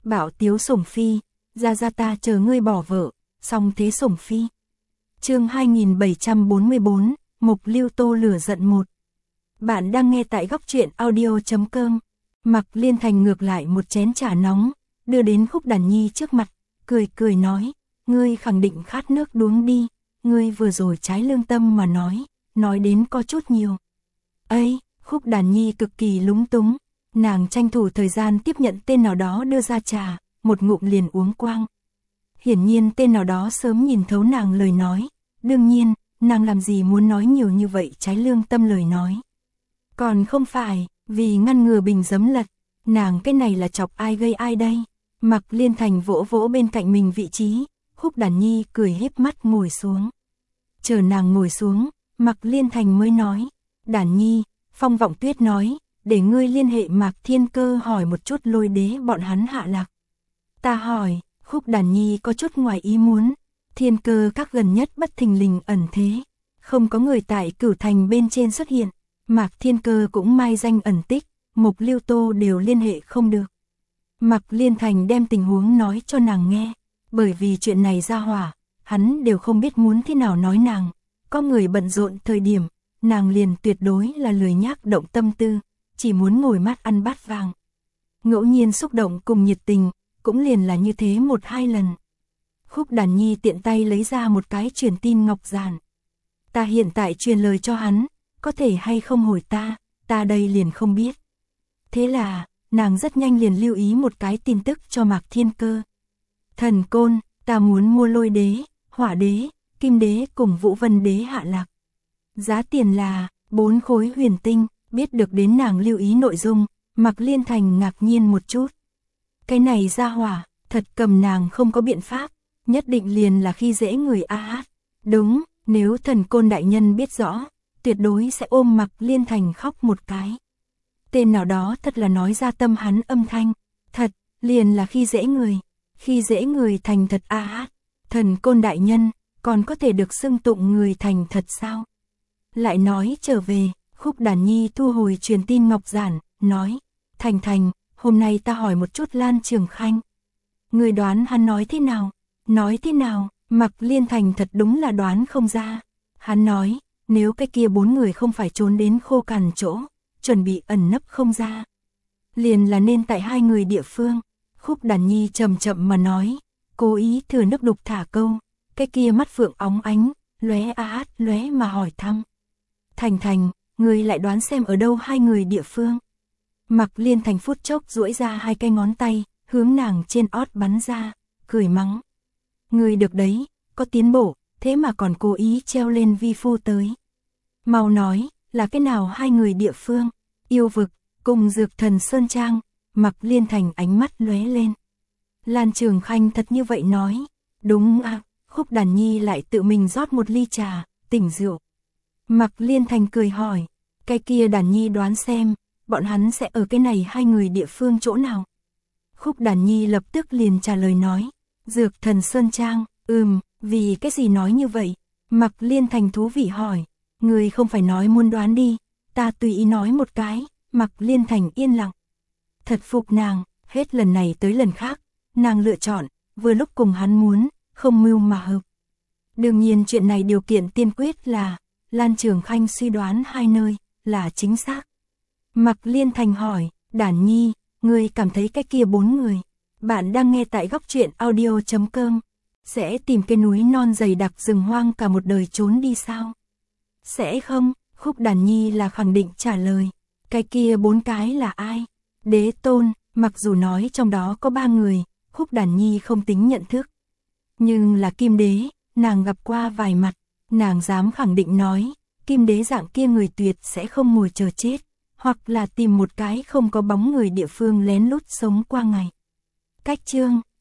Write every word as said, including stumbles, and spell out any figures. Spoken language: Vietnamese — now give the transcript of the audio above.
Bảo tiếu sủng phi, ra ra ta chờ ngươi bỏ vợ, xong thế sủng phi. Chương hai nghìn bảy trăm bốn mươi bốn, Mục Lưu Tô lửa giận một. Bạn đang nghe tại góc truyện audio chấm com. Mạc Liên Thành ngược lại một chén trà nóng, đưa đến Khúc Đàn Nhi trước mặt, cười cười nói, ngươi khẳng định khát nước đuống đi, ngươi vừa rồi trái lương tâm mà nói, nói đến có chút nhiều. Ấy, Khúc Đàn Nhi cực kỳ lúng túng, nàng tranh thủ thời gian tiếp nhận tên nào đó đưa ra trà, một ngụm liền uống quang. Hiển nhiên tên nào đó sớm nhìn thấu nàng lời nói, đương nhiên, nàng làm gì muốn nói nhiều như vậy trái lương tâm lời nói. Còn không phải, vì ngăn ngừa bình giấm lật, nàng cái này là chọc ai gây ai đây. Mạc Liên Thành vỗ vỗ bên cạnh mình vị trí, Khúc Đàn Nhi cười híp mắt ngồi xuống. Chờ nàng ngồi xuống, Mạc Liên Thành mới nói, Đàn Nhi, Phong Vọng Tuyết nói, để ngươi liên hệ Mạc Thiên Cơ hỏi một chút Lôi Đế bọn hắn hạ lạc. Ta hỏi, Khúc Đàn Nhi có chút ngoài ý muốn, Thiên Cơ các gần nhất bất thình lình ẩn thế, không có người tại Cửu Thành bên trên xuất hiện, Mạc Thiên Cơ cũng mai danh ẩn tích, Mục Lưu Tô đều liên hệ không được. Mạc Liên Thành đem tình huống nói cho nàng nghe, bởi vì chuyện này ra hỏa, hắn đều không biết muốn thế nào nói nàng, có người bận rộn thời điểm, nàng liền tuyệt đối là lười nhác động tâm tư, chỉ muốn ngồi mát ăn bát vàng. Ngẫu nhiên xúc động cùng nhiệt tình, cũng liền là như thế một hai lần. Khúc Đàn Nhi tiện tay lấy ra một cái truyền tin ngọc giản. Ta hiện tại truyền lời cho hắn, có thể hay không hồi ta, ta đây liền không biết. Thế là, nàng rất nhanh liền lưu ý một cái tin tức cho Mạc Thiên Cơ. Thần Côn, ta muốn mua Lôi Đế, Hỏa Đế, Kim Đế cùng Vũ Vân Đế hạ lạc. Giá tiền là bốn khối huyền tinh, biết được đến nàng lưu ý nội dung, Mạc Liên Thành ngạc nhiên một chút. Cái này ra hỏa, thật cầm nàng không có biện pháp, nhất định liền là khi dễ người a hát. Đúng, nếu Thần Côn đại nhân biết rõ, tuyệt đối sẽ ôm Mạc Liên Thành khóc một cái. Tên nào đó thật là nói ra tâm hắn âm thanh, thật, liền là khi dễ người, khi dễ người thành thật a hát. Thần Côn đại nhân, còn có thể được xưng tụng người thành thật sao? Lại nói trở về, Khúc Đàn Nhi thu hồi truyền tin ngọc giản, nói, Thành Thành, hôm nay ta hỏi một chút Lan Trường Khanh. Người đoán hắn nói thế nào? Nói thế nào? Mạc Liên Thành thật đúng là đoán không ra. Hắn nói, nếu cái kia bốn người không phải trốn đến khô cằn chỗ, chuẩn bị ẩn nấp không ra, liền là nên tại hai người địa phương. Khúc Đàn Nhi chậm chậm mà nói, cố ý thừa nước đục thả câu, cái kia mắt phượng óng ánh, lóe a hát lóe mà hỏi thăm. Thành Thành, người lại đoán xem ở đâu hai người địa phương. Mạc Liên Thành phút chốc duỗi ra hai cái ngón tay, hướng nàng trên ót bắn ra, cười mắng. Người được đấy, có tiến bộ, thế mà còn cố ý treo lên vi phu tới. Mau nói, là cái nào hai người địa phương? Yêu vực, cùng Dược Thần Sơn Trang. Mạc Liên Thành ánh mắt lóe lên. Lan Trường Khanh thật như vậy nói. Đúng à, Khúc Đàn Nhi lại tự mình rót một ly trà, tỉnh rượu. Mạc Liên Thành cười hỏi, cái kia Đàn Nhi đoán xem, bọn hắn sẽ ở cái này hai người địa phương chỗ nào? Khúc Đàn Nhi lập tức liền trả lời nói, Dược Thần Sơn Trang. Ừm, vì cái gì nói như vậy? Mạc Liên Thành thú vị hỏi, người không phải nói muốn đoán đi, ta tùy ý nói một cái. Mạc Liên Thành yên lặng. Thật phục nàng, hết lần này tới lần khác, nàng lựa chọn, vừa lúc cùng hắn muốn, không mưu mà hợp. Đương nhiên chuyện này điều kiện tiên quyết là, Lan Trường Khanh suy đoán hai nơi, là chính xác. Mạc Liên Thành hỏi, Đàn Nhi, ngươi cảm thấy cái kia bốn người, bạn đang nghe tại góc truyện audio chấm com, sẽ tìm cái núi non dày đặc rừng hoang cả một đời trốn đi sao? Sẽ không, Khúc Đàn Nhi là khẳng định trả lời. Cái kia bốn cái là ai? Đế Tôn, mặc dù nói trong đó có ba người, Khúc Đàn Nhi không tính nhận thức. Nhưng là Kim Đế, nàng gặp qua vài mặt, nàng dám khẳng định nói, Kim Đế dạng kia người tuyệt sẽ không ngồi chờ chết, hoặc là tìm một cái không có bóng người địa phương lén lút sống qua ngày. Cách chương